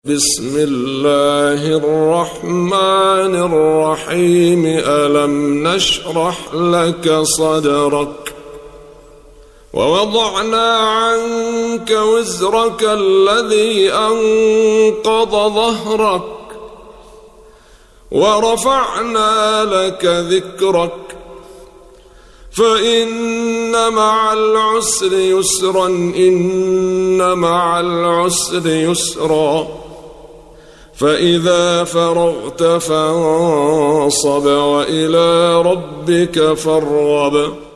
بسم الله الرحمن الرحيم. ألم نشرح لك صدرك ووضعنا عنك وزرك الذي أنقض ظهرك ورفعنا لك ذكرك فإن مع العسر يسرا إن مع العسر يسرا فإذا فرغت فانصب وإلى ربك فارغب.